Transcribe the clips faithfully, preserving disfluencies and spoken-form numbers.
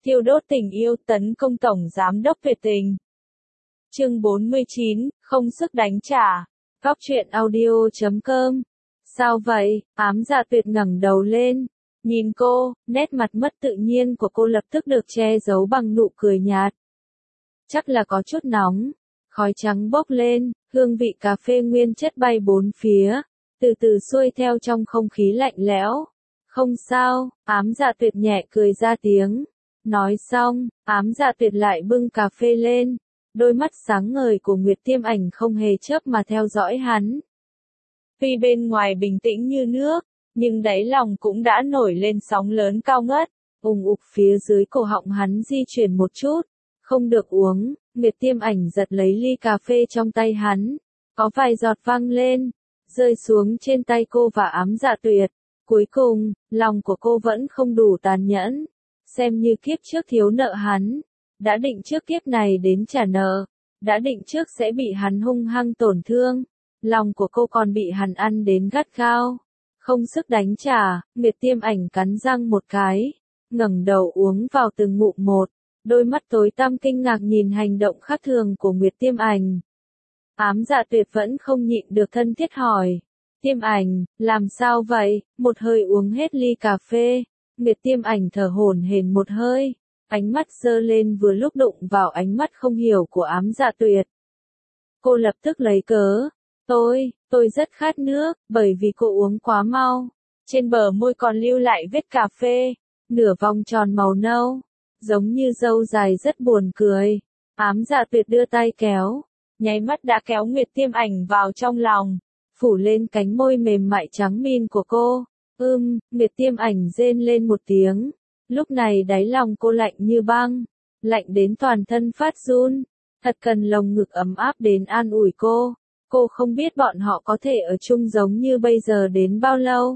Thiêu đốt tình yêu tấn công Tổng Giám đốc tuyệt tình. Chương bốn mươi chín, không sức đánh trả. Góc truyện audio chấm com. Sao vậy? Ám Dạ Tuyệt ngẩng đầu lên. Nhìn cô, nét mặt mất tự nhiên của cô lập tức được che giấu bằng nụ cười nhạt. Chắc là có chút nóng. Khói trắng bốc lên, hương vị cà phê nguyên chất bay bốn phía, từ từ xuôi theo trong không khí lạnh lẽo. Không sao, Ám Dạ Tuyệt nhẹ cười ra tiếng. Nói xong, Ám Dạ Tuyệt lại bưng cà phê lên. Đôi mắt sáng ngời của Nguyệt Tiêm Ảnh không hề chớp mà theo dõi hắn. Tuy bên ngoài bình tĩnh như nước, nhưng đáy lòng cũng đã nổi lên sóng lớn cao ngất, ùng ục phía dưới cổ họng hắn di chuyển một chút. Không được uống, Nguyệt Tiêm Ảnh giật lấy ly cà phê trong tay hắn. Có vài giọt văng lên, rơi xuống trên tay cô và Ám Dạ Tuyệt. Cuối cùng, lòng của cô vẫn không đủ tàn nhẫn. Xem như kiếp trước thiếu nợ hắn. Đã định trước kiếp này đến trả nợ. Đã định trước sẽ bị hắn hung hăng tổn thương. Lòng của cô còn bị hắn ăn đến gắt gao. Không sức đánh trả, Nguyệt Tiêm Ảnh cắn răng một cái. Ngẩng đầu uống vào từng ngụm một. Đôi mắt tối tăm kinh ngạc nhìn hành động khác thường của Nguyệt Tiêm Ảnh. Ám Dạ Tuyệt vẫn không nhịn được thân thiết hỏi. Tiêm Ảnh, làm sao vậy? Một hơi uống hết ly cà phê. Nguyệt Tiêm Ảnh thở hổn hển một hơi. Ánh mắt giơ lên vừa lúc đụng vào ánh mắt không hiểu của Ám Dạ Tuyệt. Cô lập tức lấy cớ. Tôi, tôi rất khát nước, bởi vì cô uống quá mau. Trên bờ môi còn lưu lại vết cà phê. Nửa vòng tròn màu nâu. Giống như râu dài rất buồn cười. Ám Dạ Tuyệt đưa tay kéo. Nháy mắt đã kéo Nguyệt Tiêm Ảnh vào trong lòng. Phủ lên cánh môi mềm mại trắng min của cô. Ưm, Nguyệt Tiêm Ảnh rên lên một tiếng. Lúc này đáy lòng cô lạnh như băng. Lạnh đến toàn thân phát run. Thật cần lồng ngực ấm áp đến an ủi cô. Cô không biết bọn họ có thể ở chung giống như bây giờ đến bao lâu.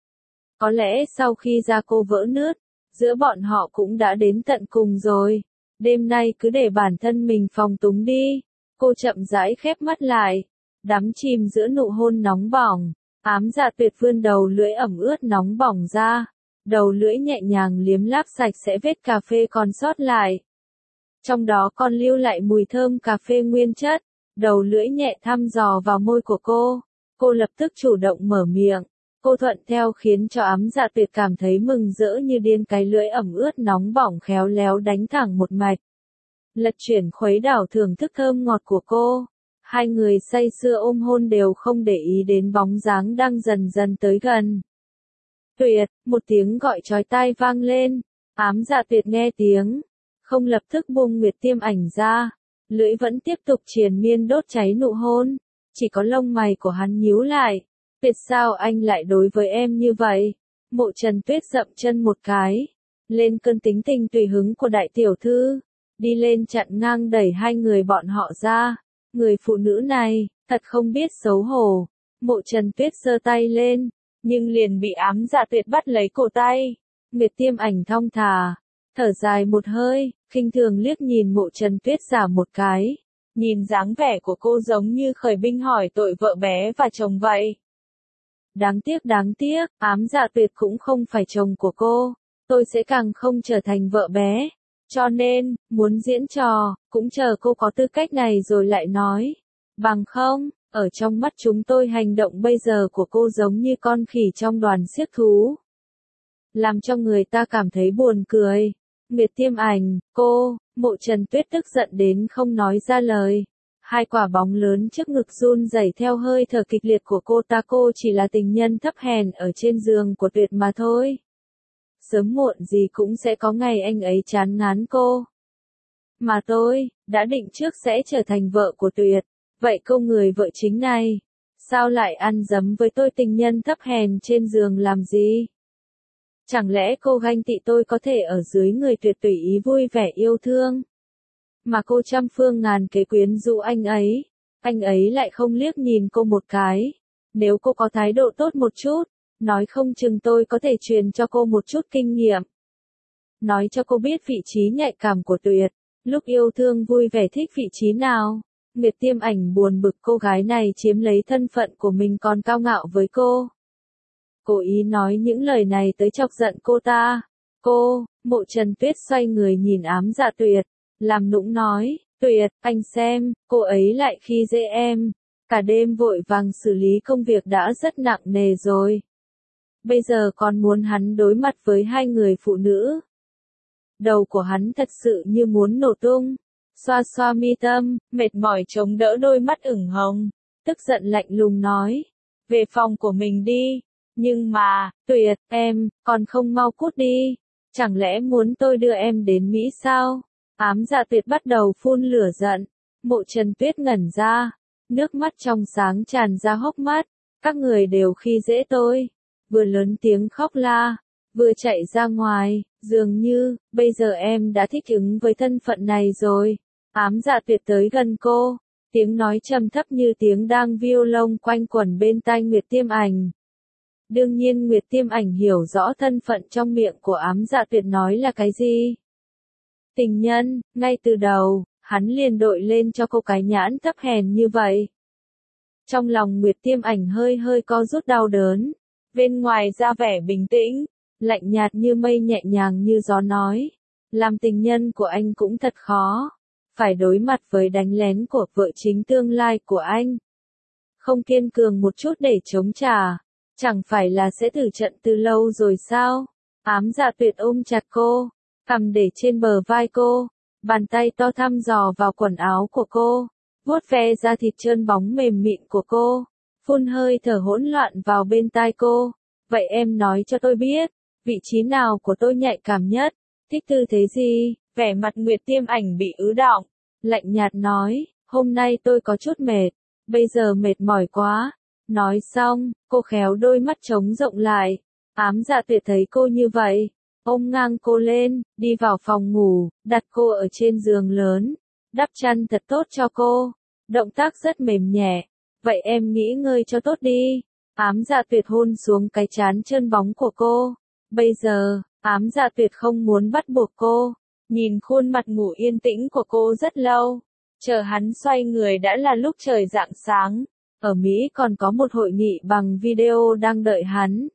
Có lẽ sau khi da cô vỡ nứt, giữa bọn họ cũng đã đến tận cùng rồi. Đêm nay cứ để bản thân mình phòng túng đi. Cô chậm rãi khép mắt lại. Đắm chìm giữa nụ hôn nóng bỏng. Ám Dạ Tuyệt vươn đầu lưỡi ẩm ướt nóng bỏng ra. Đầu lưỡi nhẹ nhàng liếm láp sạch sẽ vết cà phê còn sót lại. Trong đó còn lưu lại mùi thơm cà phê nguyên chất. Đầu lưỡi nhẹ thăm dò vào môi của cô. Cô lập tức chủ động mở miệng. Cô thuận theo khiến cho Ám Dạ Tuyệt cảm thấy mừng rỡ như điên, cái lưỡi ẩm ướt nóng bỏng khéo léo đánh thẳng một mạch. Lật chuyển khuấy đảo thưởng thức thơm ngọt của cô. Hai người say sưa ôm hôn đều không để ý đến bóng dáng đang dần dần tới gần. Tuyệt, một tiếng gọi chói tai vang lên. Ám Dạ Tuyệt nghe tiếng. Không lập tức buông Nguyệt Tiêm Ảnh ra. Lưỡi vẫn tiếp tục triền miên đốt cháy nụ hôn. Chỉ có lông mày của hắn nhíu lại. Tuyệt, sao anh lại đối với em như vậy? Mộ Trần Tuyết dậm chân một cái. Lên cơn tính tình tùy hứng của đại tiểu thư. Đi lên chặn ngang đẩy hai người bọn họ ra. Người phụ nữ này, thật không biết xấu hổ. Mộ Trần Tuyết giơ tay lên. Nhưng liền bị Ám Dạ Tuyệt bắt lấy cổ tay. Nguyệt Tiêm Ảnh thong thả. Thở dài một hơi, khinh thường liếc nhìn Mộ Trần Tuyết giả một cái. Nhìn dáng vẻ của cô giống như khởi binh hỏi tội vợ bé và chồng vậy. Đáng tiếc đáng tiếc, Ám Dạ Tuyệt cũng không phải chồng của cô. Tôi sẽ càng không trở thành vợ bé. Cho nên, muốn diễn trò, cũng chờ cô có tư cách này rồi lại nói. Bằng không, ở trong mắt chúng tôi hành động bây giờ của cô giống như con khỉ trong đoàn xiếc thú. Làm cho người ta cảm thấy buồn cười. Nguyệt Tiêm Ảnh, cô, Mộ Trần Tuyết tức giận đến không nói ra lời. Hai quả bóng lớn trước ngực run rẩy theo hơi thở kịch liệt của cô ta. Cô chỉ là tình nhân thấp hèn ở trên giường của Tuyệt mà thôi. Sớm muộn gì cũng sẽ có ngày anh ấy chán ngán cô. Mà tôi, đã định trước sẽ trở thành vợ của Tuyệt. Vậy cô người vợ chính này, sao lại ăn dấm với tôi tình nhân thấp hèn trên giường làm gì? Chẳng lẽ cô ganh tị tôi có thể ở dưới người Tuyệt tùy ý vui vẻ yêu thương? Mà cô trăm phương ngàn kế quyến rũ anh ấy, anh ấy lại không liếc nhìn cô một cái. Nếu cô có thái độ tốt một chút, nói không chừng tôi có thể truyền cho cô một chút kinh nghiệm. Nói cho cô biết vị trí nhạy cảm của Tuyệt, lúc yêu thương vui vẻ thích vị trí nào. Nguyệt Tiêm Ảnh buồn bực cô gái này chiếm lấy thân phận của mình còn cao ngạo với cô. Cố ý nói những lời này tới chọc giận cô ta. cô, Mộ Trần Tuyết xoay người nhìn Ám Dạ Tuyệt, làm nũng nói, Tuyệt, anh xem, cô ấy lại khi dễ em, cả đêm vội vàng xử lý công việc đã rất nặng nề rồi. Bây giờ còn muốn hắn đối mặt với hai người phụ nữ. Đầu của hắn thật sự như muốn nổ tung. Xoa xoa mi tâm, mệt mỏi chống đỡ đôi mắt ửng hồng, tức giận lạnh lùng nói, về phòng của mình đi. Nhưng mà, Tuyệt, em, còn không mau cút đi. Chẳng lẽ muốn tôi đưa em đến Mỹ sao? Ám Dạ Tuyệt bắt đầu phun lửa giận. Mộ Trần Tuyết ngẩn ra, nước mắt trong sáng tràn ra hốc mắt. Các người đều khi dễ tôi. Vừa lớn tiếng khóc la, vừa chạy ra ngoài, dường như, bây giờ em đã thích ứng với thân phận này rồi. Ám Dạ Tuyệt tới gần cô, tiếng nói trầm thấp như tiếng đang violon quanh quẩn bên tai Nguyệt Tiêm Ảnh. Đương nhiên Nguyệt Tiêm Ảnh hiểu rõ thân phận trong miệng của Ám Dạ Tuyệt nói là cái gì. Tình nhân, ngay từ đầu, hắn liền đội lên cho cô cái nhãn thấp hèn như vậy. Trong lòng Nguyệt Tiêm Ảnh hơi hơi co rút đau đớn, bên ngoài ra vẻ bình tĩnh, lạnh nhạt như mây nhẹ nhàng như gió nói, làm tình nhân của anh cũng thật khó, phải đối mặt với đánh lén của vợ chính tương lai của anh. Không kiên cường một chút để chống trả, chẳng phải là sẽ tử trận từ lâu rồi sao? Ám Dạ Tuyệt ôm chặt cô, cằm để trên bờ vai cô, bàn tay to thăm dò vào quần áo của cô, vuốt ve da thịt trơn bóng mềm mịn của cô, phun hơi thở hỗn loạn vào bên tai cô. Vậy em nói cho tôi biết, vị trí nào của tôi nhạy cảm nhất, thích tư thế gì? Vẻ mặt Nguyệt Tiêm Ảnh bị ứ đọng, lạnh nhạt nói, hôm nay tôi có chút mệt, bây giờ mệt mỏi quá. Nói xong, cô khéo đôi mắt trống rộng lại. Ám Dạ Tuyệt thấy cô như vậy, ôm ngang cô lên, đi vào phòng ngủ, đặt cô ở trên giường lớn, đắp chăn thật tốt cho cô, động tác rất mềm nhẹ. Vậy em nghỉ ngơi cho tốt đi. Ám Dạ Tuyệt hôn xuống cái trán trơn bóng của cô. Bây giờ, Ám Dạ Tuyệt không muốn bắt buộc cô, nhìn khuôn mặt ngủ yên tĩnh của cô rất lâu. Chờ hắn xoay người đã là lúc trời rạng sáng. Ở Mỹ còn có một hội nghị bằng video đang đợi hắn.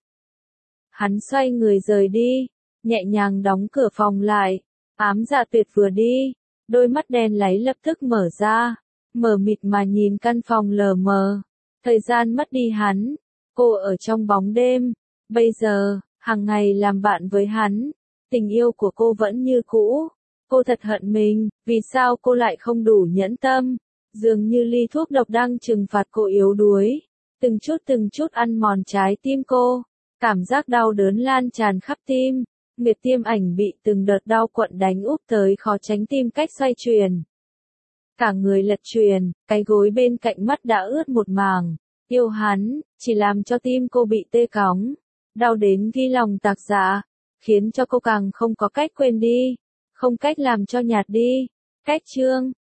Hắn xoay người rời đi, nhẹ nhàng đóng cửa phòng lại. Ám Dạ Tuyệt vừa đi, đôi mắt đen láy lập tức mở ra, mờ mịt mà nhìn căn phòng lờ mờ. Thời gian mất đi hắn, cô ở trong bóng đêm. Bây giờ, hàng ngày làm bạn với hắn, tình yêu của cô vẫn như cũ. Cô thật hận mình, vì sao cô lại không đủ nhẫn tâm. Dường như ly thuốc độc đang trừng phạt cô yếu đuối, từng chút từng chút ăn mòn trái tim cô, cảm giác đau đớn lan tràn khắp tim. Nguyệt Tiêm Ảnh bị từng đợt đau quặn đánh úp tới khó tránh tìm cách xoay chuyển. Cả người lật chuyển, cái gối bên cạnh mắt đã ướt một mảng. Yêu hắn, chỉ làm cho tim cô bị tê cóng, đau đến ghi lòng tạc dạ, khiến cho cô càng không có cách quên đi, không cách làm cho nhạt đi. Cách chương